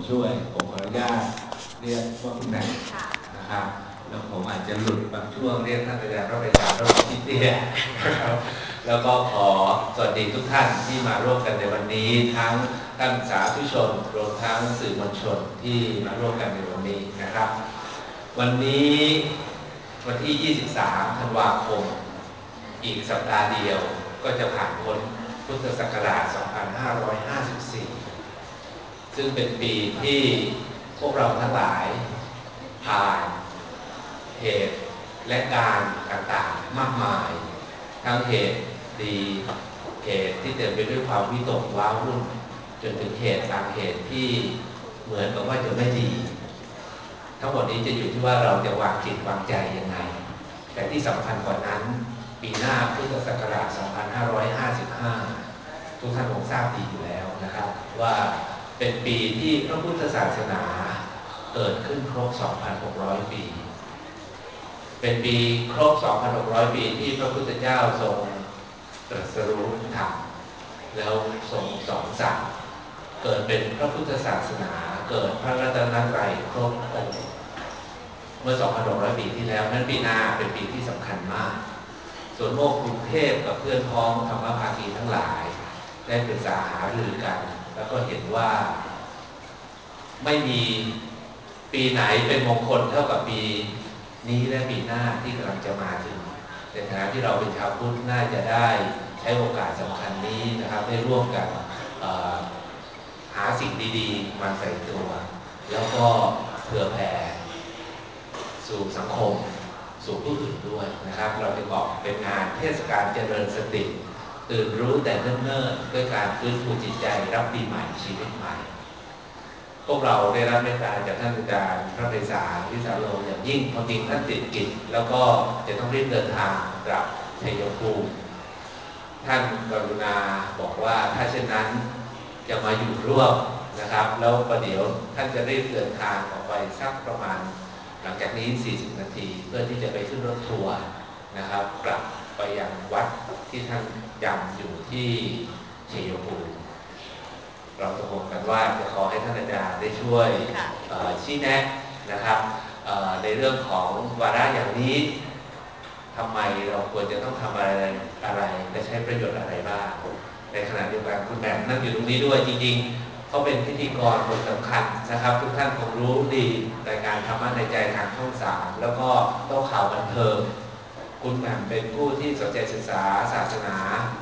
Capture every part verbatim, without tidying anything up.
ช่วยผมขออนุญาตเรียกว่าคุณแม่นะครับแล้วผมอาจจะหลุดบางช่วงเรียกท่านอาจารย์พระไปสารพระพิเตียนะครับแล้วก็ขอสวัสดีทุกท่านที่มาร่วมกันในวันนี้ทั้งท่านสาธุชนรวมทั้งสื่อมวลชนที่มาร่วมกันในวันนี้นะครับวันนี้วันที่ยี่สิบสามธันวาคมอีกสัปดาห์เดียวก็จะผ่านพ้นพุทธศักราชสองพันห้าร้อยห้าสิบสี่ซึ่งเป็นปีที่พวกเราทั้งหลายผ่านเหตุและการต่างๆมากมายทั้งเหตุดีเหตุที่เต็มไปด้วยความวิตกว้าวุ่นจนถึงเหตุบางเหตุที่เหมือนกับว่าจะไม่ดีทั้งหมดนี้จะอยู่ที่ว่าเราจะวางจิตวางใจยังไงแต่ที่สำคัญกว่านั้นปีหน้าพุทธศักราชสองพันห้าร้อยห้าสิบห้าทุกท่านคงทราบดีอยู่แล้วนะครับว่าเป็นปีที่พระพุทธศาสนาเกิดขึ้นครบ สองพันหกร้อย ปีเป็นปีครบ สองพันหกร้อย ปีที่พระพุทธเจ้าทรงตรัสรู้ธรรมแล้วทรงสอนสั่งเกิดเป็นพระพุทธศาสนาเกิดพระรัตนตรัยครบองค์เมื่อ สองพันหกร้อย ปีที่แล้วนั้นปีหน้าเป็นปีที่สำคัญมากส่วนโลกกรุงเทพกับเพื่อนพ้องธรรมภาคีทั้งหลายได้ปรึกษาหารือกันแล้วก็เห็นว่าไม่มีปีไหนเป็นมงคลเท่ากับปีนี้และปีหน้าที่กำลังจะมาถึงในฐานะที่เราเป็นชาวพุทธน่าจะได้ใช้โอกาสสำคัญนี้นะครับได้ร่วมกันหาสิ่งดีๆมาใส่ตัวแล้วก็เผื่อแผ่สู่สังคมสู่ผู้อื่นด้วยนะครับเราจะบอกเป็นงานเทศกาลเจริญสติตื่นรู้แต่เนิ่นๆด้วยการฟื้นฟูจิตใจรับปีใหม่ชีวิตใหม่พวกเราได้รับเมตตาจากท่านอาจารย์พระไพศาลวิสาโลอย่างยิ่งพอจริงท่านติดกิจแล้วก็จะต้องรีบเดินทางกลับชัยภูมิท่านกรุณาบอกว่าถ้าเช่นนั้นจะมาอยู่ร่วมนะครับแล้วประเดี๋ยวท่านจะรีบเดินทางออกไปสักประมาณหลังจากนี้สี่สิบนาทีเพื่อที่จะไปขึ้นรถทัวร์นะครับกลับไปยังวัดที่ท่านจำอยู่ที่ชัยภูมิเราตกลงกันว่าจะขอให้ท่านอาจารย์ได้ช่วยชี้แนะนะครับในเรื่องของวาระอย่างนี้ทำไมเราควรจะต้องทำอะไรอะไรและใช้ประโยชน์อะไรบ้างในขณะเดียวกันคุณแหม่มนั่งอยู่ตรงนี้ด้วยจริงๆเขาเป็นพิธีกรคนสำคัญนะครับทุกท่านคงรู้ดีรายการธรรมะในใจทางช่องสามแล้วก็โต๊ะข่าวบันเทิงคุณแหม่มเป็นผู้ที่สนใจศึกษาศาสนา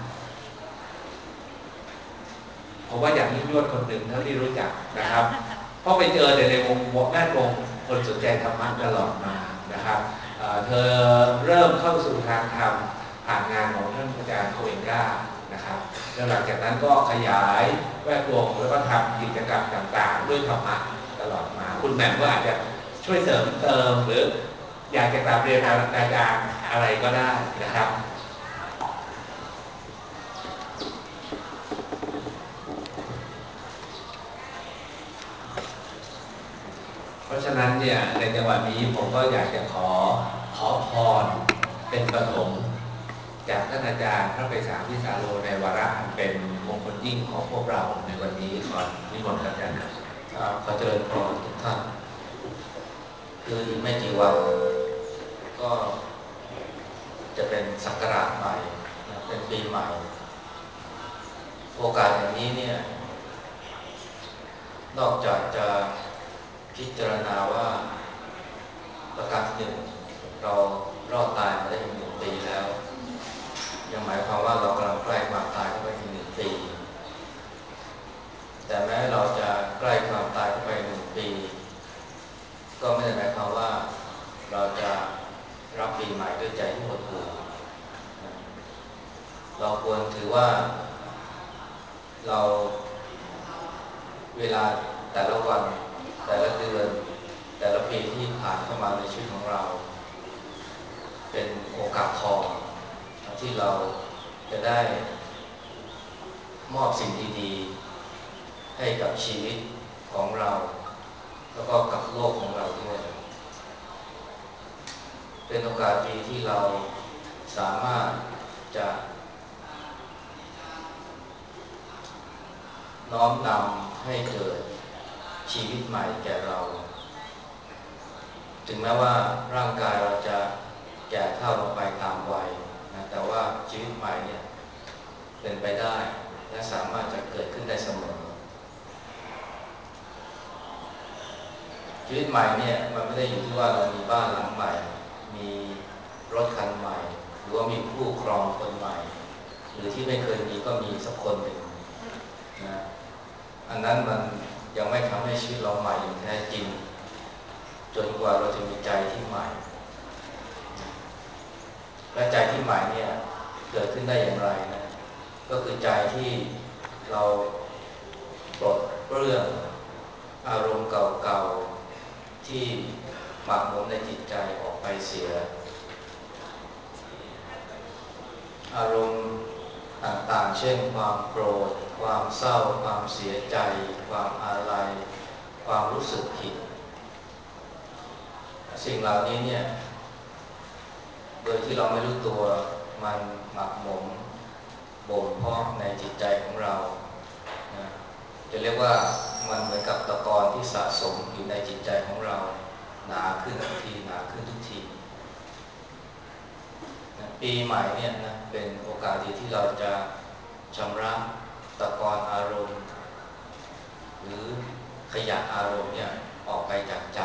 ผมว่าอย่างยิ่งยวดคนหนึ่งเท่าที่รู้จักนะครับเพราะไปเจอแต่ในวงแวดวงคนสนใจธรรมะตลอดมานะครับเธอเริ่มเข้าสู่ทางธรรมผ่านงานของท่านอาจารย์โคเอนก้านะครับแล้วหลังจากนั้นก็ขยายแวดวงแล้วก็ทำกิจกรรมต่างๆด้วยธรรมะตลอดมาคุณแหม่มก็อาจจะช่วยเสริมเติมหรืออยากจะกราบเรียนอาจารย์อะไรก็ได้นะครับเพราะฉะนั้นเนี่ยในจังหวะนี้ผมก็อยากจะขอขอพรเป็นปฐมจากท่านอาจารย์พระไพศาลวิสาโลในวาระอันเป็นมงคลยิ่งของพวกเราในวันนี้ขอนิมนต์อาจารย์ครับขอเจริญพรทุกท่านคืออีกไม่กี่วันก็จะเป็นศักราชใหม่เป็นปีใหม่โอกาสอย่างนี้เนี่ยนอกจากจะพิจารณาว่าประการที่หนึ่งเรารอดตายมาได้อีกหนึ่งปีแล้วยังหมายความว่าเรากำลังใกล้ความตายเข้าไปอีกหนึ่งปีแต่แม้เราจะใกล้ความตายเข้าไปหนึ่งปีก็ไม่ได้หมายความว่าเราจะรับปีใหม่ด้วยใจที่หดหู่เราควรถือว่าเราเวลาแต่ละวันแต่ละเดือนแต่ละปีที่ผ่านเข้ามาในชีวิตของเราเป็นโอกาสทองที่เราจะได้มอบสิ่งดีๆให้กับชีวิตของเราแล้วก็กับโลกของเราด้วยเป็นโอกาสดีที่เราสามารถจะน้อมนำให้เกิดชีวิตใหม่แก่เราถึงแม้ว่าร่างกายเราจะแก่เฒ่าลงไปตามวัยนะแต่ว่าชีวิตใหม่เนี่ยเป็นไปได้และสามารถจะเกิดขึ้นได้เสมอชีวิตใหม่เนี่ยมันไม่ได้อยู่ที่ว่าเรามีบ้านหลังใหม่มีรถคันใหม่หรือว่ามีคู่ครองคนใหม่หรือที่ไม่เคยมีก็มีสักคนหนึ่งนะอันนั้นมันยังไม่ทำให้ชีวิตเราใหม่อย่างแท้จริงจนกว่าเราจะมีใจที่ใหม่และใจที่ใหม่เนี่ยเกิดขึ้นได้อย่างไรนะก็คือใจที่เราปลดเปลื้องอารมณ์เก่าๆที่หมักหมมในจิตใจออกไปเสียอารมณ์ต่างๆเช่นความโกรธความเศร้าความเสียใจความอาลัยความรู้สึกผิดสิ่งเหล่านี้เนี่ยโดยที่เราไม่รู้ตัวมันหมักหมมบ่มเพาะในจิตใจของเรานะจะเรียกว่ามันเหมือนกับตะกอนที่สะสมอยู่ในจิตใจของเราหนาขึ้นทุกทีหนาขึ้นทุกทีนะปีใหม่เนี่ยนะเป็นโอกาสดีที่เราจะชำระตะกอนอารมณ์หรือขยะอารมณ์เนี่ยออกไปจากใจ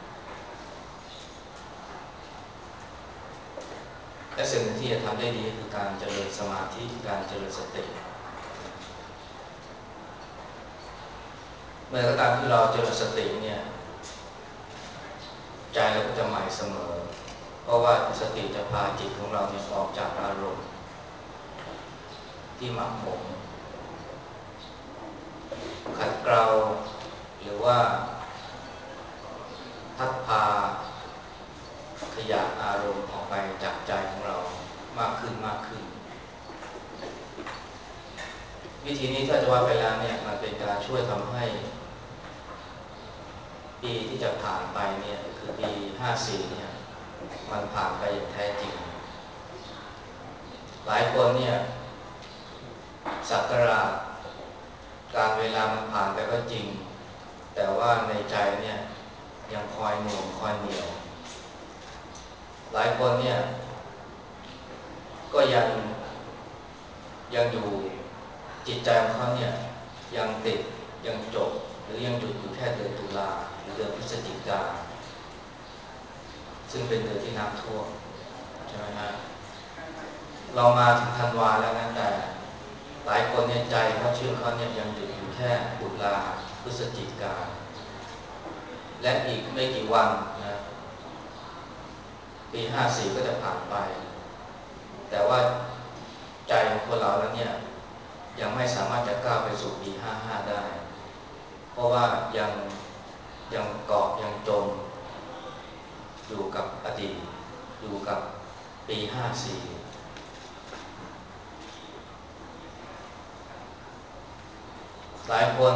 และสิ่งที่จะทำได้ดีคือการเจริญสมาธิการเจริญสติเมื่อก็ตามที่เราเจริญสติเนี่ยใจเราก็จะใหม่เสมอเพราะว่าสติจะพาจิตของเราเนี่ยออกจากอารมณ์ที่หมักหมมขัดเกลาหรือว่าพัดพาขยะอารมณ์ออกไปจากใจของเรามากขึ้นมากขึ้นวิธีนี้ถ้าจะว่าไปแล้วเนี่ยมันเป็นการช่วยทำให้ปีที่จะผ่านไปเนี่ยคือปีห้าสี่เนี่ยมันผ่านไปอย่างแท้จริงหลายคนเนี่ยสักการะการเวลามันผ่านไปก็จริงแต่ว่าในใจเนี่ยยังคอยหน่วงคอยเหนี่ยวหลายคนเนี่ยก็ยังยังอยู่จิตใจของเขาเนี่ยยังติดยังจบหรือยังหยุดอยู่แค่เดือนตุลาหรือเดือนพฤศจิกาซึ่งเป็นเดือนที่น้ำท่วมใช่ไหมฮะเรามาถึงธันวาแล้วนะแต่หลายคนเนี่ยใจเขาเชื่อเขาเนี่ยยังหยุดอยู่แค่ตุลาพฤศจิกาและอีกไม่กี่วันนะปีห้าสี่ก็จะผ่านไปแต่ว่าใจของคนเราแล้วเนี่ยยังไม่สามารถจะก้าวไปสู่ปีห้าห้าได้เพราะว่ายังยังเกาะยังจมอยู่กับอดีตอยู่กับปีห้าสี่หลายคน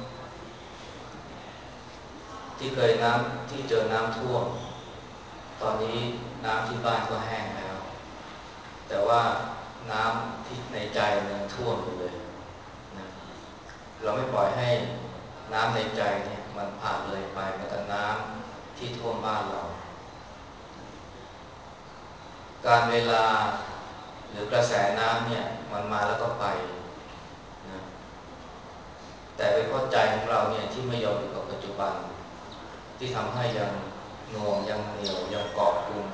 ที่เคยน้ำที่เจอน้ำท่วมตอนนี้น้ำที่บ้านก็แห้งแล้วแต่ว่าน้ำที่ในใจยังท่วมอยู่เลยนะเราไม่ปล่อยให้น้ำในใจเนี่ยมันผ่านเลยไปเหมือนกับน้ำที่ท่วมบ้านเราการเวลาหรือกระแสน้ำเนี่ยมันมาแล้วก็ไปนะแต่เป็นเพราะใจของเราเนี่ยที่ไม่ยอมอยู่กับปัจจุบันที่ทำให้ยังหน่วงยังเหนียวยังเกาะกลุ่ม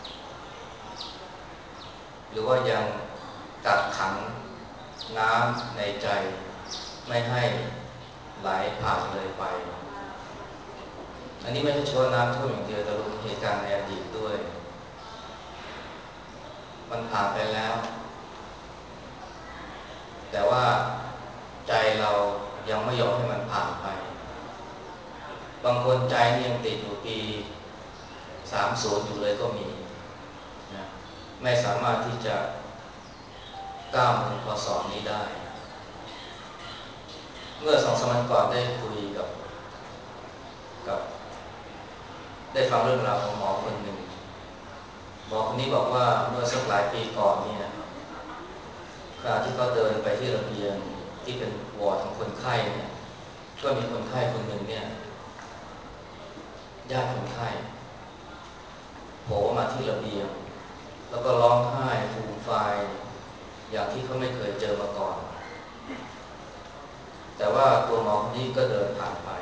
หรือว่ายังกักขังน้ำในใจไม่ให้ไหลผ่านเลยไปอันนี้ไม่ใช่เฉพาะน้ำท่วมอย่างเดียวแต่รวมถึงเหตุการณ์ในอดีตด้วยมันผ่านไปแล้วแต่ว่าใจเรายังไม่ยอมให้มันผ่านไปบางคนใจนี่ยังติดอยู่ปีสามสิบอยู่เลยก็มีนะไม่สามารถที่จะก้าวมาถึงพศนี้ได้เมื่อสองสามวันก่อนได้คุยกับกับได้ฟังเรื่องราวของหมอคนหนึ่งหมอคนนี้บอกว่าเมื่อสักหลายปีก่อนเนี่ยขณะที่เขาเดินไปที่ระเบียงที่เป็นวอร์ดของคนไข้เนี่ยก็มีคนไข้คนหนึ่งเนี่ยญาติคนไข้โผล่มาที่ระเบียงแล้วก็ร้องไห้ฟูมฟายอย่างที่เขาไม่เคยเจอมาก่อนแต่ว่าตัวหมอคนนี้ก็เดินผ่านไป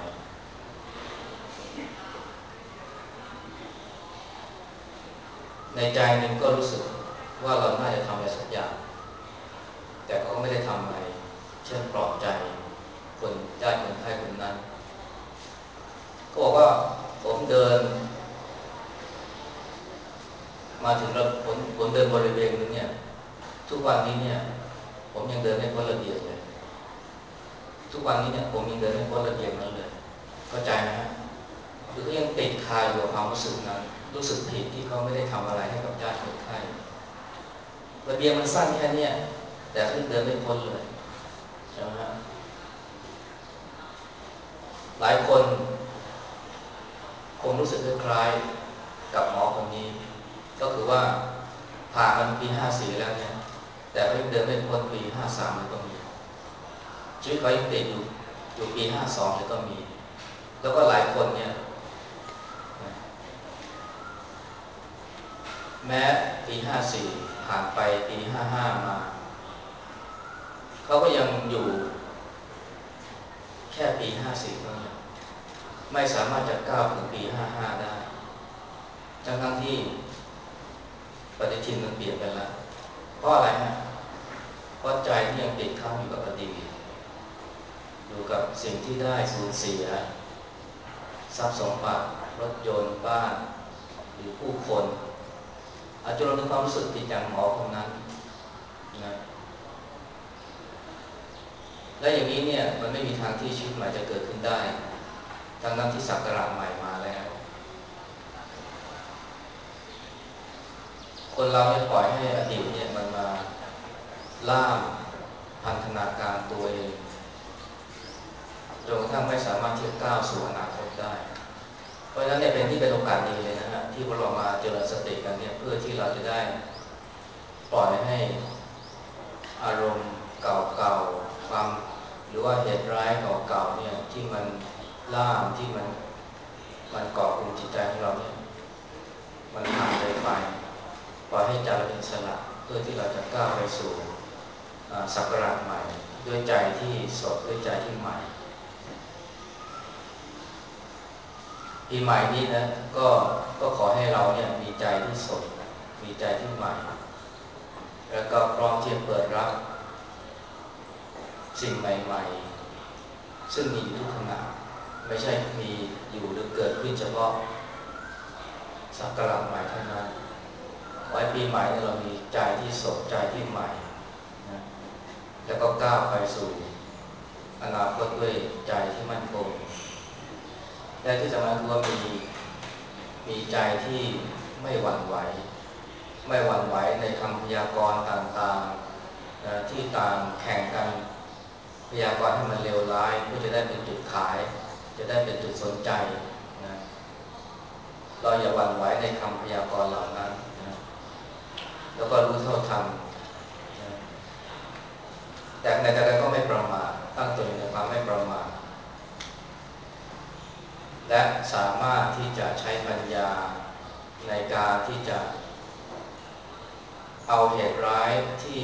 ในใจนึงก็รู้สึกว่าเราน่าจะทำอะไรสักอย่างแต่เขาก็ไม่ได้ทำอะไรเช่นปลอบใจคนญาติคนไข้คนนั้นก็บอกว่าผมเดินมาถึงระผมผมเดินบริเวณนี้เนี่ยทุกวันนี้เนี่ยผมยังเดินไม่พ้นระเบียงเลยทุกวันนี้เนี่ยผมยังเดินไม่พ้นระเบียงนั้นเลยเข้าใจไหมฮะคือเขายังติดคาอยู่กับความรู้สึกนั้นรู้สึกผิดที่เขาไม่ได้ทำอะไรให้กับญาติคนไข้ระเบียงมันสั้นแค่นี้แต่เขายังเดินไม่พ้นเลยใช่ไหมฮะหลายคนคงรู้สึกคล้ายๆกับหมอคนนี้ก็คือว่าผ่านมันปีห้าสี่แล้วเนี่ยแต่เขายังเดินไม่พ้นปีห้าสามเลยก็มีชีวิตเขายังติดอยู่อยู่ปีห้าสองเลยก็มีแล้วก็หลายคนเนี่ยแม้ปีห้าสี่ผ่านไปปีห้าห้ามาเขาก็ยังอยู่แค่ปีห้าสี่เท่านั้นไม่สามารถจะก้าวถึงปีห้าห้าได้ทั้งทั้งที่ปฏิทินมันเปลี่ยนไปแล้วเพราะอะไรฮะเพราะใจที่ยังติดค้างอยู่กับอดีตอยู่กับสิ่งที่ได้สูญเสียทรัพย์สมบัติรถยนต์บ้านหรือผู้คนอาจจะรวมถึงความรู้สึกติดอย่างหมอคนนั้นนะและอย่างนี้เนี่ยมันไม่มีทางที่ชีวิตใหม่จะเกิดขึ้นได้ทั้งนั้นที่ศักราชใหม่มาแล้วคนเราเนี่ยปล่อยให้อดีตเนี่ยมันมาล่ามพันธนาการตัวเองจนกระทั่งไม่สามารถที่จะก้าวสู่อนาคตได้เพราะฉะนั้นเนี่ยเป็นที่เป็นโอกาสดีเลยนะฮะที่พวกเรามาเจริญสติกันเนี่ยเพื่อที่เราจะได้ปล่อยให้อารมณ์เก่าๆความหรือว่าเหตุร้ายเก่าๆเนี่ยที่มันล่ามที่มันมันก่อกลุ่มจิตใจของเราเนี่ยมันผ่านไปปล่อยให้ใจเราเป็นอิสระเพื่อที่เราจะก้าวไปสู่ศักราชใหม่ด้วยใจที่สดด้วยใจที่ใหม่ปีใหม่นี้นะก็ก็ขอให้เราเนี่ยมีใจที่สดมีใจที่ใหม่แล้วก็พร้อมที่จะเปิดรับสิ่งใหม่ๆซึ่งมีอยู่ทุกขณะไม่ใช่มีอยู่หรือเกิดขึ้นเฉพาะศักราชใหม่เท่านั้นไว้ปีใหม่เรามีใจที่สดใจที่ใหม่นะแล้วก็ก้าวไปสู่อนาคตด้วยใจที่มั่นคงและที่สำคัญคือว่ามีมีใจที่ไม่หวั่นไหวไม่หวั่นไหวในคำพยากรณ์ต่างๆนะที่ต่างแข่งกันพยากรณ์ให้มันเลวร้ายเพื่อจะได้เป็นจุดขายจะได้เป็นจุดสนใจนะเราอย่าหวั่นไหวในคำพยากรณ์เหล่านั้นนะแล้วก็รู้เท่าทันนะแต่ในแต่ละก็ไม่ประมาทตั้งตัวอยู่ในความไม่ประมาทและสามารถที่จะใช้ปัญญาในการที่จะเอาเหตุร้ายที่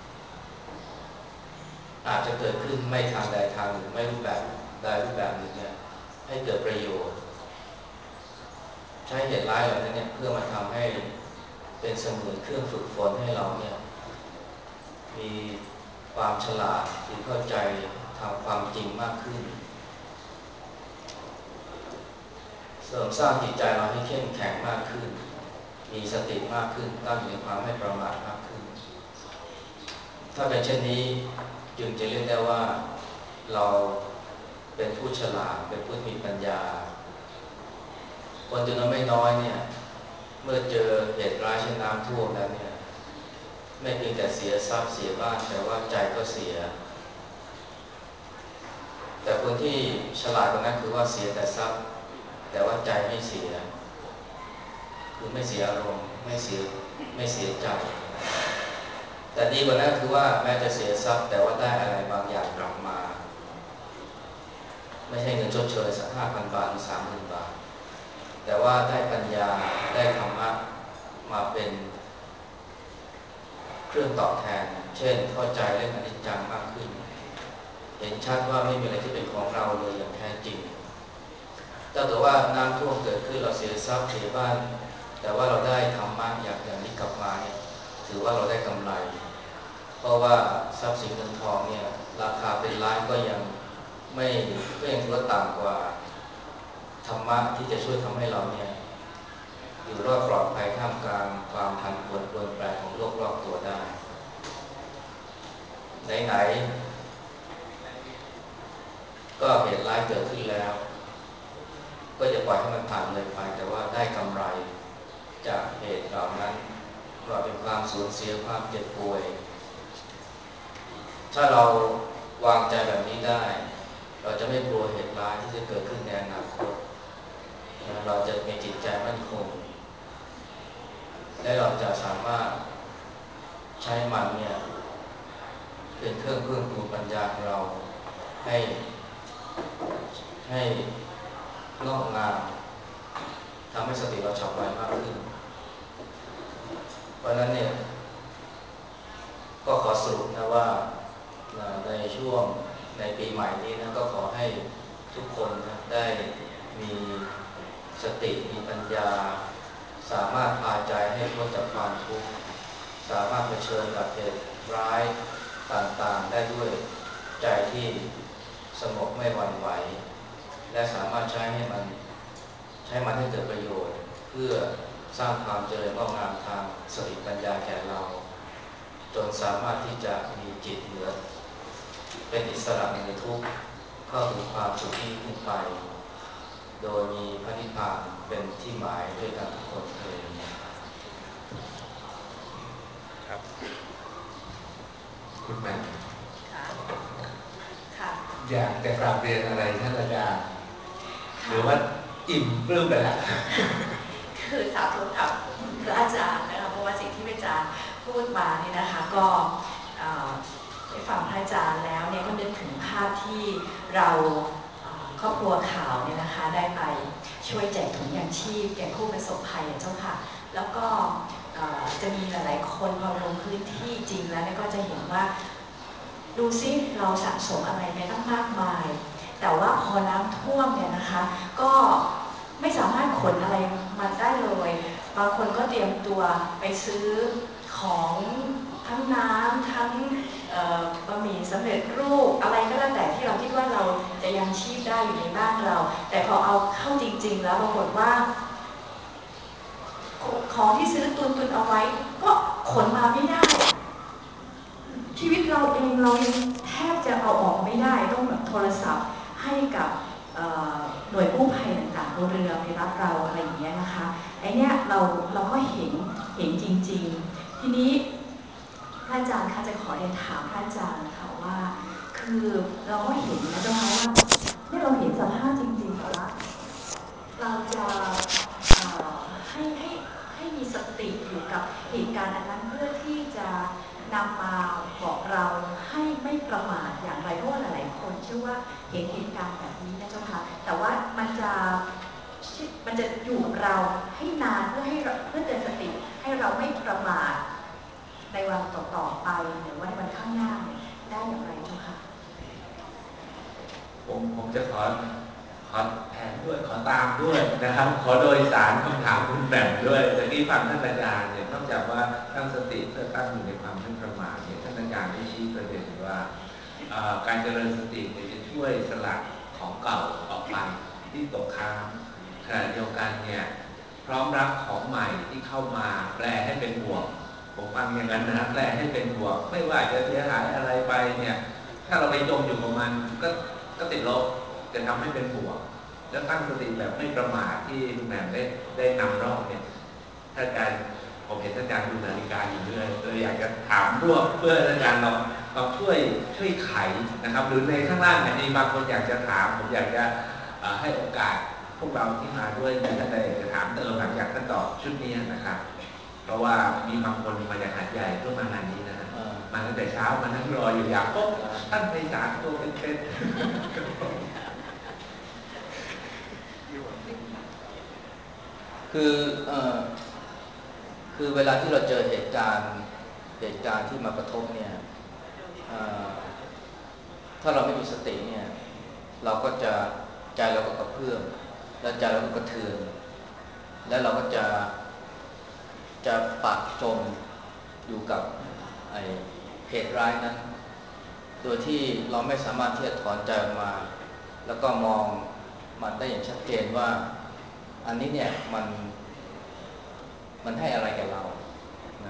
อาจจะเกิดขึ้นไม่ทางใดทางหนึ่งไม่รูปแบบใดรูปแบบหนึ่งเนี่ยให้เกิดประโยชน์ใช้เหตุร้ายเหล่านั้นเนี่ยเพื่อมาทำให้เป็นเสมือนเครื่องฝึกฝนให้เราเนี่ยมีความฉลาดที่เข้าใจทางความจริงมากขึ้นเสริมสร้างจิตใจเราให้เข้มแข็งมากขึ้นมีสติมากขึ้นตั้งอยู่ในความไม่ประมาทมากขึ้นถ้าเป็นเช่นนี้จึงจะเรียกได้ว่าเราเป็นผู้ฉลาดเป็นผู้มีปัญญาคนจำนวนไม่น้อยเนี่ยเมื่อเจอเหตุร้ายเช่นน้ำท่วมแล้วเนี่ยไม่เพียงแต่เสียทรัพย์เสียบ้านแต่ว่าใจก็เสียแต่คนที่ฉลาดกว่านั้นคือว่าเสียแต่ทรัพย์แต่ว่าใจไม่เสียคือไม่เสียอารมณ์ไม่เสียไม่เสียใจแต่ดีกว่านั้นคือว่าแม้จะเสียทรัพย์แต่ว่าได้อะไรบางอย่างกลับมาไม่ใช่เงินชดเชยสักห้าพันบาทหรือสามหมื่นบาทแต่ว่าได้ปัญญาได้ธรรมะมาเป็นเครื่องตอบแทนเช่นเข้าใจเรื่องอนิจจังมากขึ้นเห็นชัดว่าไม่มีอะไรที่เป็นของเราเลยอย่างแท้จริงถ้าแต่ว่าน้ำท่วมเกิดขึ้นเราเสียทรัพย์เสียบ้านแต่ว่าเราได้ธรรมะอย่างอย่างนี้กลับมาเนี่ยถือว่าเราได้กำไรเพราะว่าทรัพย์สินเงินทองเนี่ยราคาเป็นล้านก็ยังไม่ก็ยังถือว่าต่ำกว่าธรรมะที่จะช่วยทำให้เราเนี่ยอยู่รอดปลอดภัยท่ามกลางความผันผวนเปลี่ยนแปลงของโลกรอบตัวได้ไหนๆก็เหตุร้ายเกิดขึ้นแล้วก็จะปล่อยให้มันผ่านเลยไปแต่ว่าได้กำไรจากเหตุเหล่านั้นว่าเป็นความสูญเสียความเจ็บป่วยถ้าเราวางใจแบบนี้ได้เราจะไม่กลัวเหตุร้ายที่จะเกิดขึ้นในอนาคตเราจะมีจิตใจมั่นคงและเราจะสามารถใช้มันเนี่ยเป็นเครื่องเพิ่มพูนปัญญาของเราให้ให้งอกงามทำให้สติเราฉับไวมากขึ้นเพราะนั้นเนี่ยก็ขอสรุปนะว่าในช่วงในปีใหม่นี้นะก็ขอให้ทุกคนนะได้มีสติมีปัญญาสามารถพาใจให้พ้นจากความทุกข์สามารถเผชิญกับเหตุร้ายต่างๆได้ด้วยใจที่สงบไม่หวั่นไหวและสามารถใช้ให้มันใช้มันให้เกิดประโยชน์เพื่อสร้างความเจริญงอกงามทางสติปัญญาแก่เราจนสามารถที่จะมีจิตเหนือเป็นอิสระเหนือทุกข์เข้าถึงความสุขที่ยิ่งไปโดยมีพระนิพพานเป็นที่หมายด้วยกันทุกคนเองครับคุณแม่ค่ะค่ะอยากจะกราบเรียนอะไรท่านอาจารย์หรือว่าอิ่มปลื้มไปแล้วคือสาธุกับพระอาจารย์นะคะเพราะว่าสิ่งที่พระอาจารย์พูดมานี่นะคะก็ได้ฟังพระอาจารย์แล้วเนี่ยก็นึกถึงภาพที่เราครอบครัวข่าวเนี่ยนะคะได้ไปช่วยแจกถุงยางชีพแก่ผู้ประสบภัยเจ้าค่ะแล้วก็จะมีหลายๆคนพอลงพื้นที่จริงแล้วก็จะเห็นว่าดูซิเราสะสมอะไรไปตั้งมากมายแต่ว่าพอน้ำท่วมเนี่ยนะคะก็ไม่สามารถขนอะไรมาได้เลยบางคนก็เตรียมตัวไปซื้อของทั้งน้ำทั้งบะหมี่สำเร็จรูปอะไรก็แล้วแต่ที่เราคิดว่าเราจะยังชีพได้อยู่ในบ้านเราแต่พอเอาเข้าจริงๆแล้วปรากฏว่าของที่ซื้อตุนตุนเอาไว้ก็ขนมาไม่ได้ชีวิตเราเองเราแทบจะเอาออกไม่ได้ต้องแบบโทรศัพท์ให้กับหน่วยกู้ภัยต่างๆบนเรือไปรับเราอะไรอย่างเงี้ยนะคะไอเนี้ยเราเราก็เห็นเห็นจริงๆทีนี้พระอาจารย์คะจะขอเรียนถามพระอาจารย์ค่ะว่าคือเราก็เห็นนะเจ้าค่ะว่าเนี่ยเราเห็นสภาพจริงๆแต่ว่าเราจะให้ให้ให้มีสติอยู่กับเหตุการณ์อันนั้นเพื่อที่จะนำมาบอกเราให้ไม่ประมาทอย่างไรเพราะว่าหลายๆคนเชื่อว่าเห็นเหตุการณ์แบบนี้นะเจ้าค่ะแต่ว่ามันจะมันจะอยู่กับเราให้นานเพื่อให้เพื่อเตือนสติให้เราไม่ประมาทในวันต่อๆไปหรือว่าในวันข้างหน้าเนี่ยได้อย่างไรเจ้าค่ะผมผมจะขอขอแทนด้วยขอตามด้วยนะครับขอโดยสารคำถามคุณแบ่งด้วยแต่ที่ฟังท่านอาจารย์เนี่ยนอกจากว่าตั้งสติเพื่อตั้งอยู่ในความไม่ประมาทเนี่ยท่านอาจารย์ได้ชี้ประเด็นว่าการเจริญสติจะช่วยสลัดของเก่าออกไปที่ตกค้างขณะเดียวกันเนี่ยพร้อมรับของใหม่ที่เข้ามาแปลให้เป็นบวกผมฟังอย่างนั้นนะแปลให้เป็นบวกไม่ว่าจะเสียหายอะไรไปเนี่ยถ้าเราไปจมอยู่กับมันก็ก็ติดลบจะทำให้เป็นบวกแล้วตั้งสติแบบไม่ประมาทที่คุณแหม่มได้ได้นำรอบเนี่ยถ้าการผมเห็นท่านอาจารย์ดูนาฬิกาอยู่เรื่อยเลยอยากจะถามพวกเพื่ออาจารย์เราเราช่วยช่วยไขนะครับหรือในข้างล่างเนี่ยมีบางคนอยากจะถามผมอยากจะให้โอกาสพวกเราที่มาด้วยมีท่านใดจะถามเติมหลังจากท่านตอบชุดนี้นะครับเพราะว่ามีบางคนมาจากหาดใหญ่เพื่อมางานนี้นะมาตั้งแต่เช้ามานั่งรออยู่อยากพบท่านในศาลตัวเป็นๆคือเอ่อคือเวลาที่เราเจอเหตุการณ์เหตุการณ์ที่มากระทบเนี่ยถ้าเราไม่มีสติเนี่ยเราก็จะใจเราก็กระเพื่อมและใจเราก็กระเทือนและเราก็จะจะปักจมอยู่กับไอ้เหตุร้ายนั้นโดยที่เราไม่สามารถที่จะถอนใจออกมาแล้วก็มองมันได้อย่างชัดเจนว่าอันนี้เนี่ยมันมันให้อะไรแก่เรานะ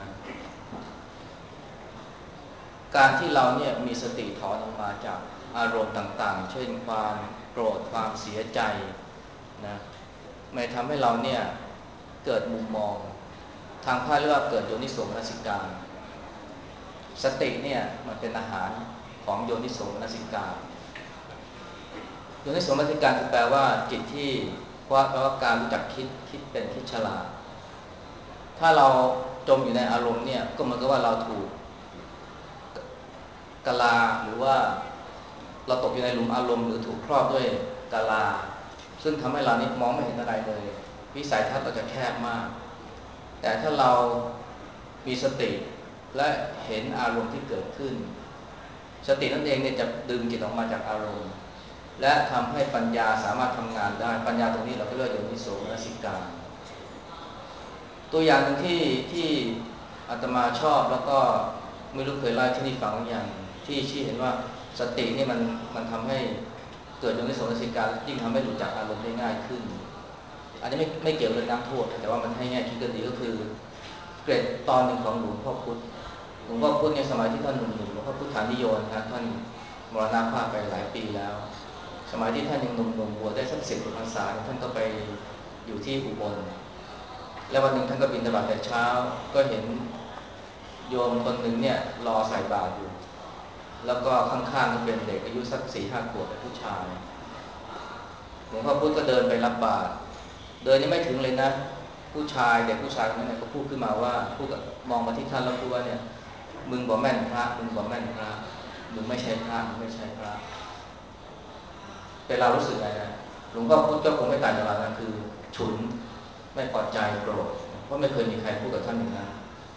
การที่เราเนี่ยมีสติถอนออกมาจากอารมณ์ต่างๆเช่นความโกรธความเสียใจนะไม่ทำให้เราเนี่ยเกิดมุมมองทางพระเรียกว่าเกิดโยนิโสมนสิการสติเนี่ยมันเป็นอาหารของโยนิโสมนสิการโยนิโสมนสิการคือแปลว่าจิตที่ว่าแปลว่าการรู้จักคิดคิดเป็นคิดฉลาดถ้าเราจมอยู่ในอารมณ์เนี่ยก็เหมือนกับว่าเราถูกกะลาหรือว่าเราตกอยู่ในหลุมอารมณ์หรือถูกครอบด้วยกะลาซึ่งทำให้เรานี่มองไม่เห็นอะไรเลยวิสัยทัศน์เราจะแคบมากแต่ถ้าเรามีสติและเห็นอารมณ์ที่เกิดขึ้นสตินั่นเองเนี่ยจะดึงจิตออกมาจากอารมณ์และทำให้ปัญญาสามารถทำงานได้ปัญญาตรงนี้เราก็เรียกโยนิโสมนสิการตัวอย่างหนึ่งที่ที่อาตมาชอบแล้วก็ไม่รู้เคยเล่าที่นี่ฟังหรือยังที่ชี้เห็นว่าสตินี่มันมันทำให้เกิดโยนิโสมนสิการยิ่งทำให้หลุดจากอารมณ์ได้ง่ายขึ้นอันนี้ไม่ไม่เกี่ยวกับน้ำท่วมแต่ว่ามันให้แง่คิดก็ดีก็คือเกร็ดตอนหนึ่งของหลวงพ่อพุธหลวงพ่อพุธในสมัยที่ท่านหนุ่มๆหลวงพ่อพุทธานิโยนนะท่านมรณภาพไปหลายปีแล้วสมัยที่ท่านยังหนุ่มๆบวชได้สักสิบกว่าพรรษาท่านก็ไปอยู่ที่อุบลแล้ววันหนึ่งท่านก็บิณฑบาตแต่เช้าก็เห็นโยมคนหนึ่งเนี่ยรอใส่บาตรอยู่แล้วก็ข้างๆก็เป็นเด็กอายุสักสี่ห้าขวบเป็นผู้ชายหลวงพ่อพุธก็เดินไปรับบาตรเดินยังไม่ถึงเลยนะผู้ชายเด็กผู้ชายคนนั้นก็พูดขึ้นมาว่าพูดมองมาที่ท่านแล้วพูดว่าเนี่ยมึงบ่แม่นพระมึงบ่แม่นพระมึงไม่ใช่พระมึงไม่ใช่พระเป็นเรารู้สึกไงนะหลวงพ่อพุธก็คงไม่ต่างจากเรานะคือฉุนไม่พอใจโกรธเพราะไม่เคยมีใครพูดกับท่านอย่างนั้น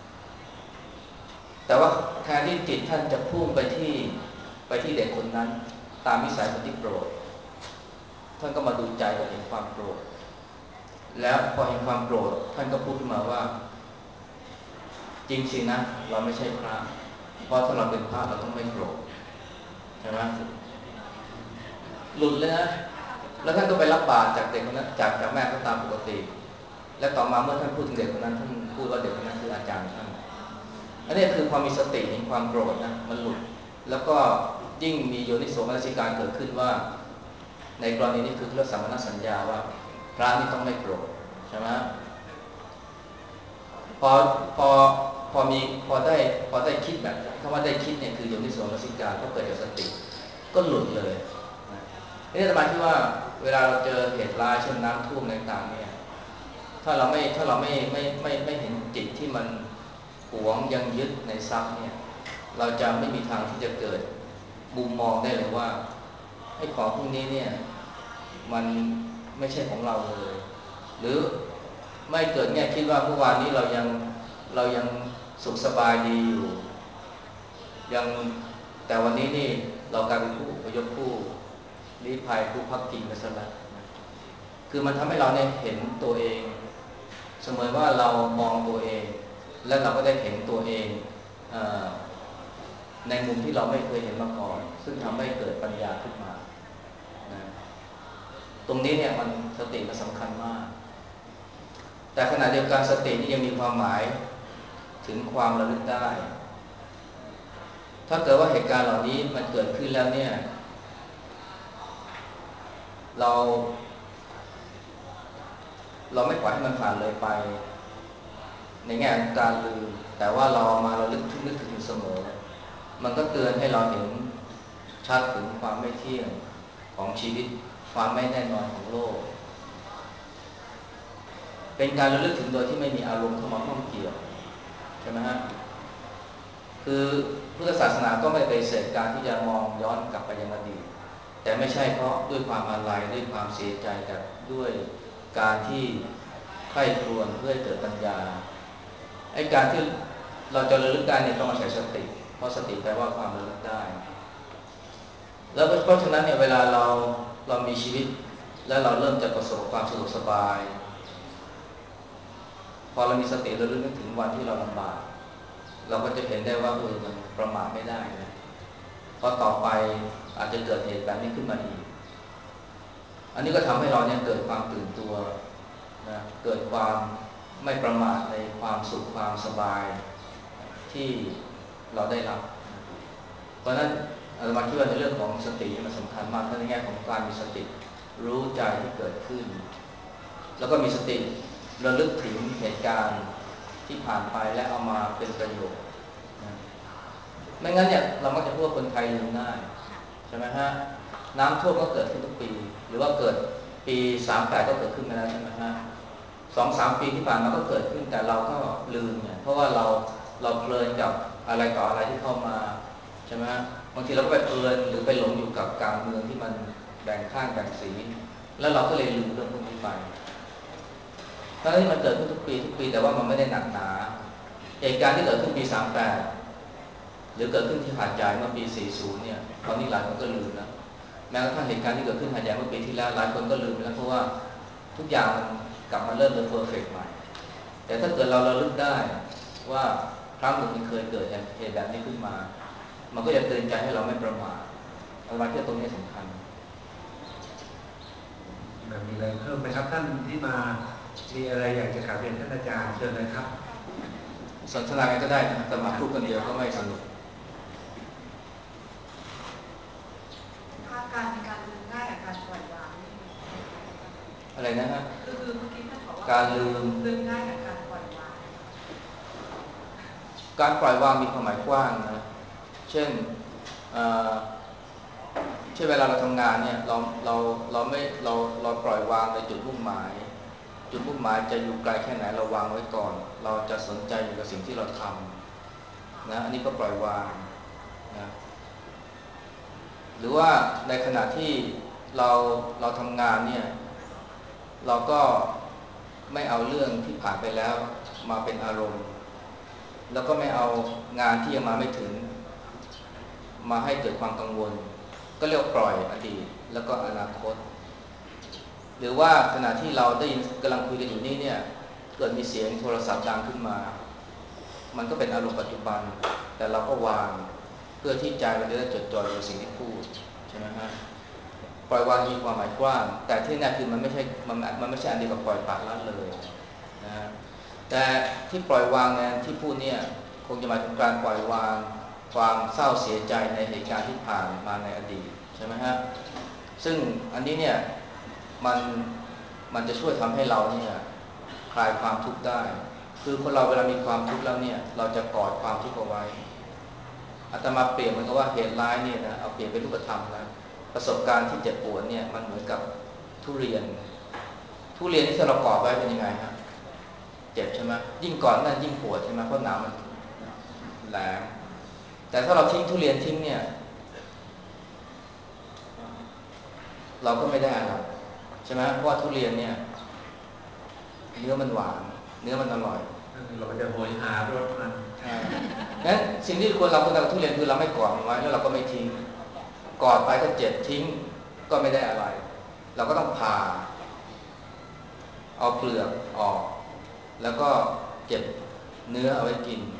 แต่ว่าแทนที่จิตท่านจะพุ่งไปที่ไปที่เด็กคนนั้นตามวิสัยคนที่โกรธท่านก็มาดูใจก็เห็นความโกรธแล้วพอเห็นความโกรธท่านก็พูดขึ้นมาว่าจริงสินะเราไม่ใช่พระเพราะถ้าเราเป็นพระเราต้องไม่โกรธใช่ไหมหลุดเลยนะแล้วท่านก็ไปรับบาตรจากเด็กคนนั้นจากจากแม่ก็ตามปกติและต่อมาเมื่อท่านพูดถึงเด็กคนนั้นท่านพูดว่าเด็กคนนั้นคืออาจารย์ท่านอันนี้คือความมีสติเห็นความโกรธนะมันหลุดแล้วก็ยิ่งมีโยนิโสมนสิการเกิดขึ้นว่าในกรณีนี้คือเรื่องสัมมนสัญญาว่าพระนี่ต้องไม่โกรธใช่ไหมพอพอพอมีพอได้พอได้คิดแบบคำว่าได้คิดเนี่ยคือโยนิโสมนสิการก็เกิดจากสติก็หลุดเลยนี่สมาธิว่าเวลาเราเจอเหตุร้ายเช่นน้ำท่วมในต่างเนี่ยถ้าเราไม่ถ้าเราไม่ไม่ไม่ไม่เห็นจิตที่มันหวงยังยึดในทรัพย์เนี่ยเราจะไม่มีทางที่จะเกิดมุมมองได้เลยว่าไอ้ของพวกนี้เนี่ยมันไม่ใช่ของเราเลยหรือไม่เกิดแง่คิดว่าเมื่อวานนี้เรายังเรายังสุขสบายดีอยู่ยังแต่วันนี้นี่เรากลายเป็นผู้อพยพผู้ลี้ภัยผู้พักพิงกันซะแล้วคือมันทำให้เราเนี่ยเห็นตัวเองเสมอว่าเรามองตัวเองและเราก็ได้เห็นตัวเองเอ่อในมุมที่เราไม่เคยเห็นมาก่อนซึ่งทำให้เกิดปัญญาขึ้นมานะตรงนี้เนี่ยมันสติมันสำคัญมากแต่ขณะเดียวกันสตินี่ยังมีความหมายถึงความระลึกได้ถ้าเกิดว่าเหตุการณ์เหล่านี้มันเกิดขึ้นแล้วเนี่ยเราเราไม่ปล่อยให้มันผ่านเลยไปในแง่ของการลืมแต่ว่าเรามาเราลึกนึกถึงเสมอมันก็เตือนให้เราเห็นชัดถึงความไม่เที่ยงของชีวิตความไม่แน่นอนของโลกเป็นการระลึกถึงโดยที่ไม่มีอารมณ์เข้ามาข้องเกี่ยวใช่ไหมฮะคือพุทธศาสนาก็ไม่ปฏิเสธการที่จะมองย้อนกลับไปยังอดีตแต่ไม่ใช่เพราะด้วยความอาลัยด้วยความเสียใจแต่ด้วยการที่ใคร่ครวญเพื่อให้เกิดปัญญาไอ้การที่เราจะระลึกได้เนี่ยต้องอาศัยสติเพราะสติแปลว่าความระลึกได้แล้วเพราะฉะนั้นเนี่ยเวลาเราเรามีชีวิตแล้วเราเริ่มจะประสบความสะดวกสบายพอเรามีสติเราลึกนึกถึงวันที่เราลำบากเราก็จะเห็นได้ว่าเออมันประมาทไม่ได้นะเพราะต่อไปอาจจะเกิดเหตุแบบนี้ขึ้นมาอีกอันนี้ก็ทำให้เราเนี่ยเกิดความตื่นตัวนะเกิดความไม่ประมาทในความสุขความสบายที่เราได้รับเพราะฉะนั้นอาตมาคิดว่าในเรื่องของสติมันสำคัญมากในแง่ของการมีสติรู้ใจที่เกิดขึ้นแล้วก็มีสติระลึกถึงเหตุการณ์ที่ผ่านไปและเอามาเป็นประโยชน์นะไม่งั้นเนี่ยเรามักจะพูดว่าคนไทยลืมง่ายใช่ไหมฮะน้ำท่วมก็เกิดขึ้นทุกปีหรือว่าเกิดปีสามแปดก็เกิดขึ้นมาแล้วใช่ไหมฮะสองสามปีที่ผ่านมาก็เกิดขึ้นแต่เราก็ลืมเนี่ยเพราะว่าเราเราเพลินกับอะไรต่ออะไรที่เข้ามาใช่ไหมบางทีเราก็ไปเพลินหรือไปหลงอยู่กับการเมืองที่มันแบ่งข้างแบ่งสีแล้วเราก็เลยลืมเรื่องพวกนี้ไปทั้งที่มันเกิดขึ้นทุกปีทุกปีแต่ว่ามันไม่ได้หนักหนาเหตุการณ์ที่เกิดขึ้นปีสามแปดหรือเกิดขึ้นที่หาดใหญ่เมื่อปีสี่สิบเนี่ยตอนนี้หลายคนก็ลืมแล้วแม้กระทั่งเหตุการณ์ที่เกิดขึ้นหาดใหญ่เมื่อปีที่แล้วหลายคนก็ลืมไปแล้วเพราะว่าทุกอย่างมันกลับมาเริ่มเป็นเพอร์เฟกต์ใหม่แต่ถ้าเกิดเราระลึกได้ว่าครั้งหนึ่งมันเคยเกิดเหตุแบบนี้ขึ้นมามันก็จะเตือนใจให้เราไม่ประมาทเอาไว้ที่ตรงนี้สำคัญมีอะไรเพิ่มไหมครับท่านที่มามีอะไรอยากจะกราบเรียนท่านอาจารย์เชิญเลยครับสนทนากันก็ได้นะแต่มาพูดคนเดียวก็ไม่สนุกการการลืมง่ายกับการปล่อยวางอะไรนะฮะคือคือเมื่อกี้ท่านบอกว่าการลืมลืมง่ายกับการปล่อยวางการปล่อยวางมีความหมายกว้างนะเช่นเช่นเวลาเราทำงานเนี่ยเราเราเราไม่เราเราปล่อยวางในจุดมุ่งหมายจุดมุ่งหมายจะอยู่ไกลแค่ไหนเราวางไว้ก่อนเราจะสนใจอยู่กับสิ่งที่เราทำนะอันนี้ก็ปล่อยวางนะหรือว่าในขณะที่เราเราทำงานเนี่ยเราก็ไม่เอาเรื่องที่ผ่านไปแล้วมาเป็นอารมณ์แล้วก็ไม่เอางานที่ยังมาไม่ถึงมาให้เกิดความกังวลก็เรียกปล่อยอดีตแล้วก็อนาคตหรือว่าขณะที่เราได้ยินกำลังคุยกันอยู่นี่เนี่ยเกิดมีเสียงโทรศัพท์ดังขึ้นมามันก็เป็นอารมณ์ปัจจุบันแต่เราก็วางเพื่อที่ใจเราจะได้จดจ่ออยู่กับสิ่งที่พูดใช่ไหมฮะปล่อยวางมีความหมายกว้างแต่ที่แน่คือมันไม่ใช่มันมันไม่ใช่อันเดียวกับปล่อยปละละเลยนะแต่ที่ปล่อยวางเนี่ยที่พูดเนี่ยคงจะหมายถึงการปล่อยวางความเศร้าเสียใจในเหตุการณ์ที่ผ่านมาในอดีตใช่ไหมฮะซึ่งอันนี้เนี่ยมันมันจะช่วยทำให้เราเนี่ยคลายความทุกข์ได้คือคนเราเวลามีความทุกข์แล้วเนี่ยเราจะกอดความทุกข์เอาไว้อาตมาเปรียบเหมือนกับว่าเหตุร้ายเนี่ยนะเอาเปรียบเป็นรูปธรรมนะประสบการณ์ที่เจ็บปวดเนี่ยมันเหมือนกับทุเรียนทุเรียนที่เรากอดไว้เป็นยังไงฮะเจ็บใช่ไหมยิ่งกอดนั่นยิ่งปวดใช่ไหมเพราะหนามมันแหลมแต่ถ้าเราทิ้งทุเรียนทิ้งเนี่ยเราก็ไม่ได้อะไรใช่ไหมเพราะว่าทุเรียนเนี่ยเนื้อมันหวานเนื้อมันอร่อยเราจะโหยหารสมันใช่งั้นสิ่งที่ควรเราควรทำกับทุเรียนคือเราไม่กอดมันไว้แล้วเราก็ไม่ทิ้งกอดไปก็เจ็บทิ้งก็ไม่ได้อะไรเราก็ต้องผ่าเอาเปลือกออกแล้วก็เก็บเนื้อเอาไว้กิน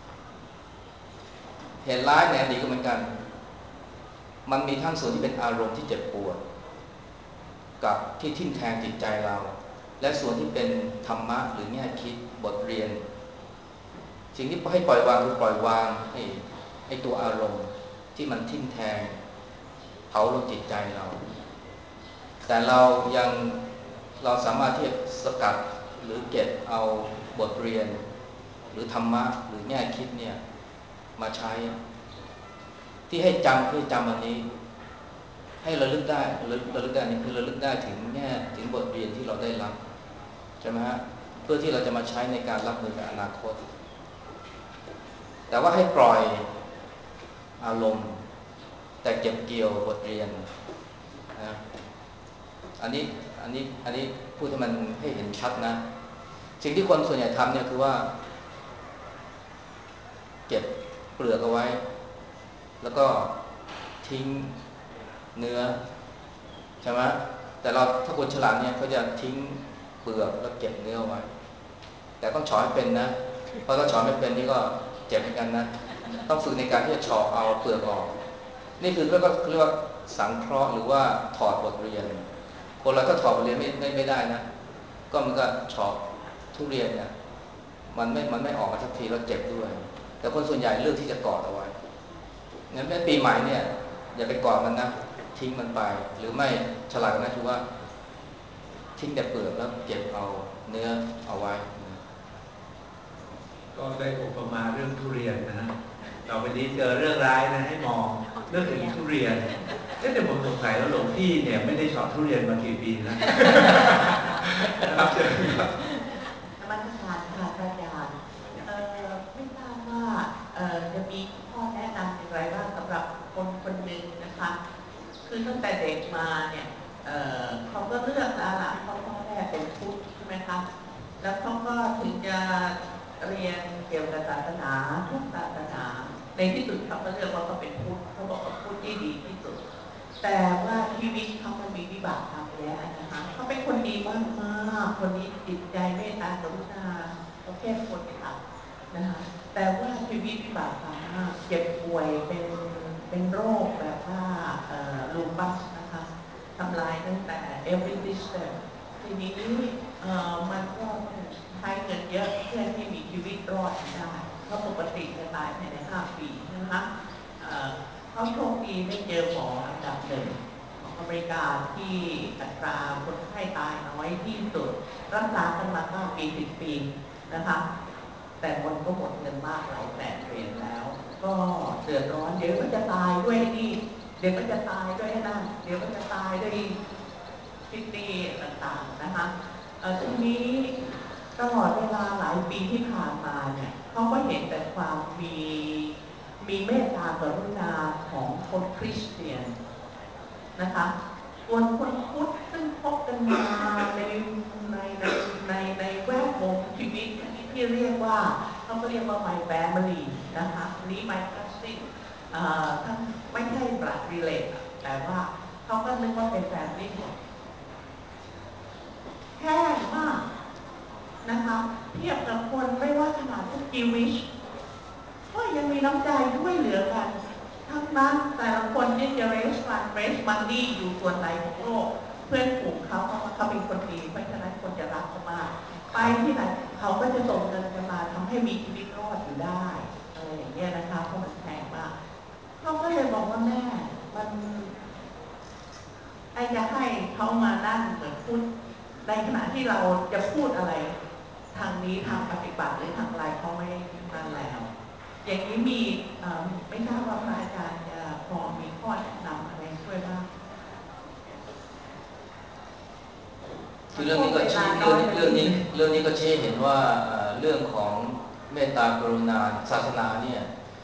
เหตุร้ายในอดีตก็เหมือนกันมันมีทั้งส่วนที่เป็นอารมณ์ที่เจ็บปวดกับที่ทิ่มแทงจิตใจเราและส่วนที่เป็นธรรมะหรือแง่คิดบทเรียนสิ่งที่ให้ปล่อยวางคือปล่อยวางให้ให้ตัวอารมณ์ที่มันทิ่มแทงเผาลงจิตใจเราแต่เรายังเราสามารถที่จะสกัดหรือเก็บเอาบทเรียนหรือธรรมะหรือแง่คิดเนี่ยมาใช้ที่ให้จำคือจำอันนี้ให้ระลึกได้ระลึกได้นี่คือระลึกได้ถึงแง่ถึงบทเรียนที่เราได้รับใช่ไหมฮะเพื่อที่เราจะมาใช้ในการรับมือกับอนาคตแต่ว่าให้ปล่อยอารมณ์แต่เก็บเกี่ยวบทเรียนนะอันนี้อันนี้อันนี้พูดให้มันให้เห็นชัดนะสิ่งที่คนส่วนใหญ่ทำเนี่ยคือว่าเก็บเปลือกเอาไว้แล้วก็ทิ้งเนื้อใช่ไหมแต่เราถ้าคนฉลาดเนี่ยเขาจะทิ้งเปลือกแล้วเก็บเนื้อไว้แต่ต้องเฉาะให้เป็นนะเพราะถ้าเฉาะไม่เป็นนี่ก็เจ็บเหมือนกันนะต้องฝึกในการที่จะเฉาะเอาเปลือกออกนี่คือก็เรียกว่าสังเคราะห์หรือว่าถอดบทเรียนคนเราถ้าถอดบทเรียนไม่ไม่ไม่ได้นะก็มันก็เฉาะทุเรียนเนี่ยมันไม่มันไม่ออกมาสักทีแล้วเจ็บด้วยแต่คนส่วนใหญ่เลือกที่จะกอดเอาไว้งั้นแม้ปีใหม่เนี่ยอย่าไปกอดมันนะทิ้งมันไปหรือไม่ฉลาดกว่านั้นคือว่าทิ้งแต่เปลือกแล้วเก็บเอาเนื้อเอาไว้ก็ได้อุปมาเรื่องทุเรียนนะต่อไปนี้เจอเรื่องร้ายนะให้มองเรื่องถึงทุเรียนเอ๊ะแต่ผมสงสัยว่าหลวงพี่เนี่ยไม่ได้เฉาะทุเรียนมากี่ปีแล้วครับเชิญครับมันขาดขาดอาจารย์เอ่อไม่ทราบว่าเอ่อจะมีข้อแนะนำอย่างไรบ้างสำหรับคนคนหนึ่งนะคะคือตั้งแต่เด็กมาเนี่ยเอ่อเขาก็เลือกแล้วล่ะเพราะพ่อแม่เป็นพุทธใช่ไหมคะแล้วเขาก็ถึงจะเรียนเกี่ยวกับศาสนาทุกศาสนาในที่สุดเขาก็เลือกว่าเขาเป็นพุทธเขาบอกว่าพุทธที่ดีที่สุดแต่ว่าชีวิตเขามันมีวิบากกรรมแย่นะคะเขาเป็นคนดีมากมากคนนี้จิตใจเมตตากรุณาเขาแค่คนค่ะนะคะแต่ว่าชีวิตวิบากกรรมมากเจ็บป่วยเป็นเป็นโรคแบบว่าลูปัสนะคะทำลายตั้งแต่ every system ทีนี้เอ่อมันก็ใช้เงินเยอะเพื่อให้มีชีวิตรอดได้เพราะปกติจะตายภายในห้าปีนะคะเขาโชคดีได้เจอหมออันดับหนึ่งของอเมริกาที่อัตราคนไข้ตายน้อยที่สุดรักษากันมาเก้าปีสิบปีนะคะแต่คนก็หมดเงินมากหลายแสนเหรียญแล้ว ก็เดือดร้อนเดี๋ยวก็จะตายด้วยนี่เดี๋ยวก็จะตายด้วยนั่นเดี๋ยวก็จะตายด้วยคิดดีต่างๆนะคะทีนี้ตลอดเวลาหลายปีที่ผ่านมาเนี่ยเขาก็เห็นแต่ความมีมีเมตตากรุณาของคนคริสเตียนนะคะส่วนคนพุทธซึ่งพบกันมาในในในในในแวดวงชีวิตที่เรียกว่าเขาก็เรียกว่า my family นะคะนี้ my cousin ทั้งไม่ใช่ blood relate แต่ว่าเขาก็นึกว่าเป็น family หมดแค่มากนะคะเทียบกับคนไม่ว่าขนาดพวกจิวิชก็ยังมีน้ำใจช่วยเหลือกันทั้งนั้นแต่ละคนนี่จะเรสฟันเรสมันนี่อยู่ส่วนไหนของโลกเพื่อนฝูงเขาเขาเขาเป็นคนดีเพราะฉะนั้นคนจะรักเขามากไปที่ไหนเขาก็จะส่งเงินกันมาทำให้มีชีวิตรอดอยู่ได้อะไรอย่างเงี้ยนะคะเพราะมันแพงมากเขาก็เลยบอกว่าแม่มันไอ้จะให้เขามานั่งเหมือนพูดในขณะที่เราจะพูดอะไรทางนี้ทางปฏิบัติหรือทางอะไรเขาไม่นั่นแล้วอย่างนี้มีไม่ทราบว่าพระอาจารย์จะพอมีข้อแนะนำอะไรช่วยบ้างคือเรื่องนี้ก็ชี้เรื่องเรื่องนี้เรื่องนี้ก็ชี้เห็นว่าเรื่องของเมตตากรุณาศาสนาเนี่ย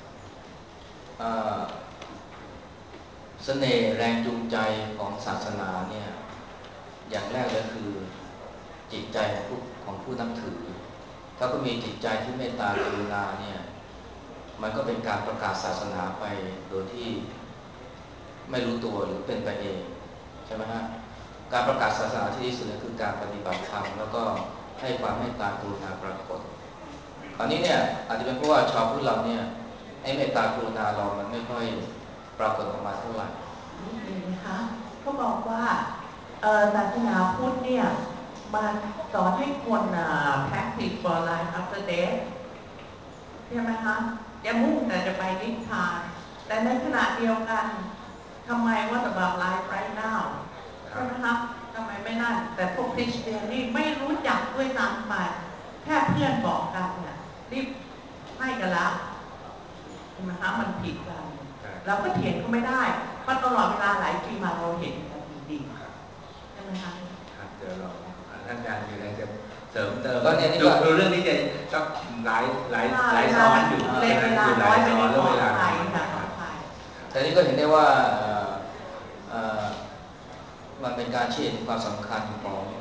เสน่ห์แรงจูงใจของศาสนาเนี่ยอย่างแรกเลยคือจิตใจของผู้ของผู้นับถือถ้าก็มีจิตใจที่เมตตากรุณาเนี่ยมันก็เป็นการประกาศศาสนาไปโดยที่ไม่รู้ตัวหรือเป็นไปเองใช่ไหมฮะการประกาศศาสนาที่ดีสุดคือการปฏิบัติธรรมแล้วก็ให้ความเมตตากรุณาปรากฏคราวนี้เนี่ยอาจจะเป็นเพราะว่าชาวพุทธเราเนี่ยไอ้เมตตากรุณาเรามันไม่ค่อยปรากฏออกมาเท่าไหร่นี่นะคะเขาบอกว่าศาสนาพุทธเนี่ยมันสอนให้คน practice for life after death ใช่ไหมคะจะมุ่งแต่จะไปนิพพานแต่ในขณะเดียวกันทำไมว่าแต่แบบ life right now ใช่ไหมคะทำไมไม่นั่นแต่พวกคริสเตียนนี่ไม่รู้จักด้วยซ้ำไปแค่เพื่อนบอกกันเนี่ยรีบให้กันแล้วใช่ไหมคะมันผิดกันเราก็เถียงเขาไม่ได้เพราะตลอดเวลาหลายปีมาเราเห็นกันจริงๆใช่ไหมคะครับเดี๋ยวเราท่านอาจารย์มีอะไรจะเสริมเติมก็เนี่ยนี่ก็ดูเรื่องนี้จะต้องหลายหลายหลายซ้อนอยู่เวลาน้อยไปนิดหน่อยค่ะแต่นี่ก็เห็นได้ว่ามันเป็นการชี้เห็นความสำคัญของ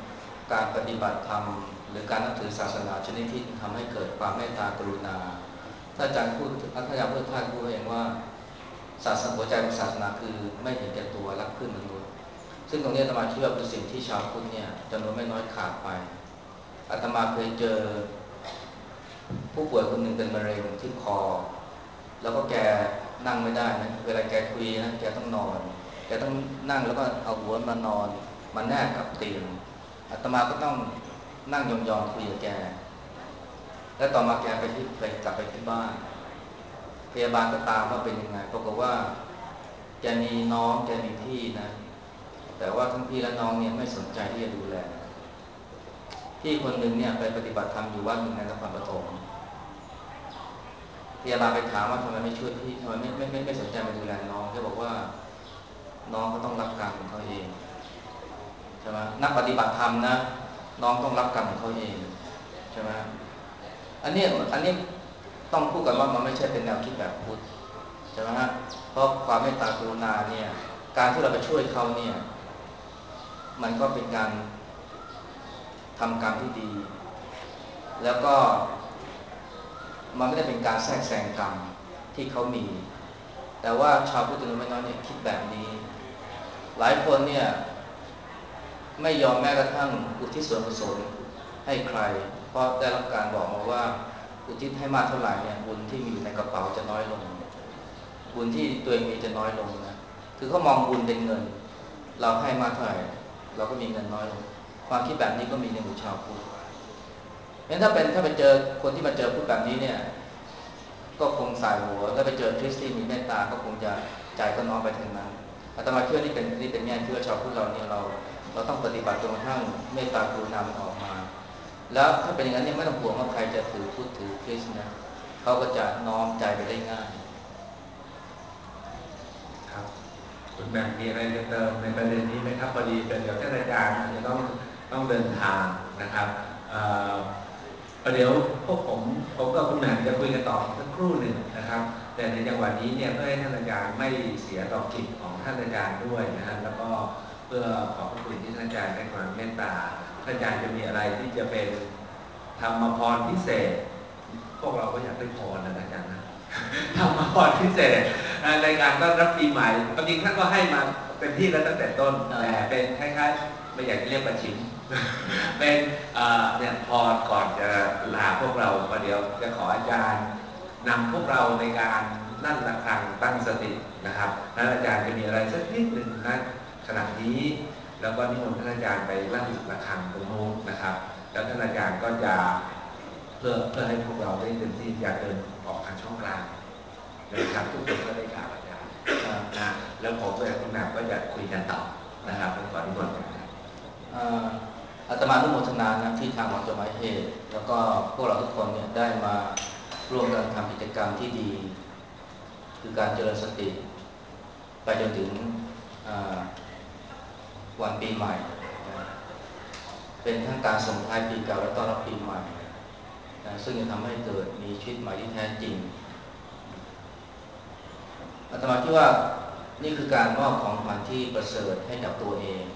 การปฏิบัติธรรมหรือการนับถือศาสนาชนิดที่ทำให้เกิดความเมตตากรุณาถ้าอาจารย์พูดถ้าอาจารย์พูดท่านพูดเองว่าศาสนาหัวใจของศาสนาคือไม่เห็นแก่ตัวรักเพื่อนมนุษย์ซึ่งตรงนี้อาตมาคิดว่าเป็นสิ่งที่ชาวพุทธเนี่ยจำนวนไม่น้อยขาดไปอาตมาเคยเจอผู้ป่วยคนหนึ่งเป็นมะเร็งที่คอแล้วก็แกนั่งไม่ได้นะเวลาแกคุยนะแกต้องนอนแกต้องนั่งแล้วก็เอาหัวมานอนมาแนบกับเตียงอาตมาก็ต้องนั่งยองๆคุยกับแกแล้วต่อมาแกไปที่ไปกลับไปที่บ้านพยาบาลก็ตามว่าเป็นยังไงปรากฏว่าแกมีน้องแกมีพี่นะแต่ว่าทั้งพี่และน้องเนี่ยไม่สนใจที่จะดูแลพี่คนหนึ่งเนี่ยไปปฏิบัติธรรมอยู่วัดหนึ่งในนครปฐมพยาบาลไปถามว่าทำไมไม่ช่วยพี่ทำไมไม่ไม่ไม่ไม่สนใจมาดูแลน้องเขาบอกว่าน้องก็ต้องรับกรรมของเขาเองใช่ไหมนักปฏิบัติธรรมนะน้องต้องรับกรรมของเขาเองใช่ไหมอันนี้อันนี้ต้องพูดกันว่ามันไม่ใช่เป็นแนวคิดแบบพุทธใช่ไหมฮะเพราะความเมตตากรุณาเนี่ยการที่เราไปช่วยเขาเนี่ยมันก็เป็นการทำกรรมที่ดีแล้วก็มันไม่ได้เป็นการแทรกแซงกรรมที่เขามีแต่ว่าชาวพุทธจำนวนไม่น้อยเนี่ยคิดแบบนี้หลายคนเนี่ยไม่ยอมแม้กระทั่งอุทิศส่วนกุศลให้ใครเพราะได้รับการบอกมาว่าอุทิศให้มากเท่าไหร่เนี่ยบุญที่มีอยู่ในกระเป๋าจะน้อยลงบุญที่ตัวเองมีจะน้อยลงนะคือเขามองบุญเป็นเงินเราให้มากเท่าไหร่เราก็มีเงินน้อยลงความคิดแบบนี้ก็มีในหมู่ชาวพุทธงั้นถ้าเป็นถ้าไปเจอคนที่มาเจอพูดแบบนี้เนี่ยก็คงสายหัวถ้าไปเจอคริสที่มีเมตตาก็คงจะใจก็น้อมไปทางนั้นอาตมาเชื่อนี่เป็นนี่เป็นแง่ที่ว่าชาวพุทธเราเนี่ยเราเราต้องปฏิบัติจนกระทั่งเมตตากรุณาออกมาแล้วถ้าเป็นอย่างนั้นเนี่ยไม่ต้องห่วงว่าใครจะถือพุทธถือคริสต์นะเขาก็จะน้อมใจไปได้ง่ายครับคุณแม่มีอะไรจะเติมในประเด็นนี้ไหมครับพอดีเป็นเดี๋ยวท่านอาจารย์อาจจะต้องต้องเดินทางนะครับประเดี๋ยวพวกผมผมกับคุณแม่จะคุยกันต่อสักครู่หนึ่งนะครับแต่ในจังหวะนี้เนี่ยเพื่อให้ท่านอาจารย์ไม่เสียดอกจิตของท่านอาจารย์ด้วยนะฮะแล้วก็เพื่อขอบพระคุณที่ท่านอาจารย์ได้ความเมตตาท่านอาจารย์จะมีอะไรที่จะเป็นธรรมพรพิเศษพวกเราก็อยากได้พรนะอาจารย์นะธรรมพรพิเศษในการต้อนรับปีใหม่จริงๆท่านก็ให้มาเป็นที่แล้วตั้งแต่ต้นแต่เป็นคล้ายๆไม่อยากเรียกประชิมเป็นเนี่ยพรก่อนจะลาพวกเราประเดี๋ยวจะขออาจารย์นำพวกเราในการนั่นระฆังตั้งสตินะครับท่านอาจารย์จะมีอะไรสักนิดหนึ่งนะขณะนี้แล้วก็นิมนต์ท่านอาจารย์ไปลั่นระฆังตรงโน้นนะครับแล้วท่านอาจารย์ก็จะเพื่อเพื่อให้พวกเราได้เต็มที่จะเดินออกทางช่องกลางนะครับทุกคนก็ได้กล่าวอาจารย์นะแล้วผมกับคุณนามก็จะคุยกันต่อนะครับเป็นขอนิมนต์อาตมานุโมทนานะที่ทางวัดจไม้เหตุแล้วก็พวกเราทุกคนเนี่ยได้มาร่วมกันทำกิจกรรมที่ดีคือการเจริญสติไปจนถึงวันปีใหม่เป็นทั้งการส่งท้ายปีเก่าและต้อนรับปีใหม่ซึ่งจะทำให้เกิดมีชีวิตใหม่ที่แท้จริงอาตมาคิดว่านี่คือการมอบของขวัญที่ประเสริฐให้กับตัวเอง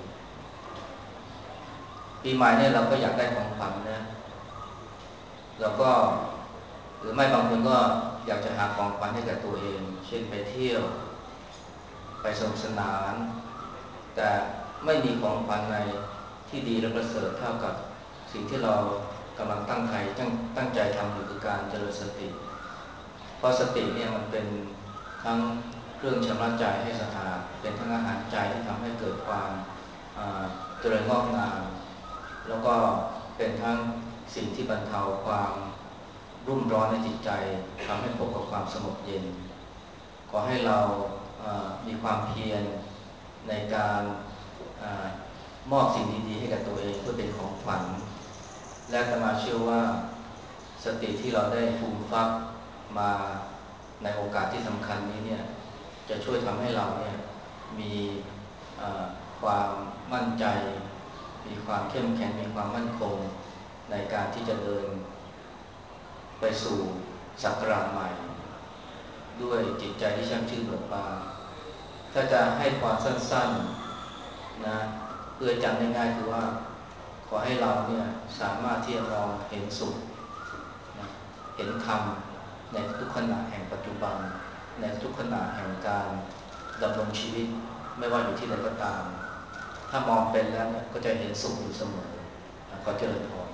ปีใหม่เนี่ยเราก็อยากได้ของขวัญนะเราก็หรือไม่บางคนก็อยากจะหาของขวัญให้กับตัวเองเช่นไปเที่ยวไปสนุกสนานแต่ไม่มีของขวัญในที่ดีและประเสริฐเท่ากับสิ่งที่เรากำลังตั้งใจตั้งตั้งใจทำอยู่คือการเจริญสติเพราะสติเนี่ยมันเป็นทั้งเครื่องชำระใจให้สะอาดเป็นทั้งอาหารใจที่ทำให้เกิดความเจริญงอกงามแล้วก็เป็นทั้งสิ่งที่บรรเทาความรุ่มร้อนในจิตใจทำให้พบกับความสงบเย็นขอให้เรามีความเพียรในการมอบสิ่งดีๆให้กับตัวเองเพื่อเป็นของขวัญและอาตมาเชื่อว่าสติที่เราได้ฟูมฟักมาในโอกาสที่สำคัญนี้เนี่ยจะช่วยทำให้เราเนี่ยมีความมั่นใจมีความเข้มแข็งมีความมั่นคงในการที่จะเดินไปสู่ศักราชใหม่ด้วยจิตใจที่ช่างชื่นเบิกบานถ้าจะให้ความสั้นๆนะเพื่อจำง่ายๆคือว่าขขอให้เราเนี่ยสามารถที่จะมองเห็นสุขนะเห็นธรรมในทุกขณะแห่งปัจจุบันในทุกขณะแห่งการดำรงชีวิตไม่ว่าอยู่ที่ใดก็ตามถ้ามองเป็นแล้วเนี่ยก็จะเห็นสุขอยู่เสมอก็เจริญพร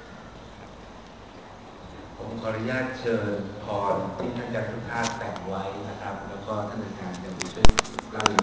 ผมขออนุญาตเชิญพรที่ท่านอาจารย์ทุกท่านแต่งไว้นะครับแล้วก็ท่านอาจารย์จะไปช่วยเล่า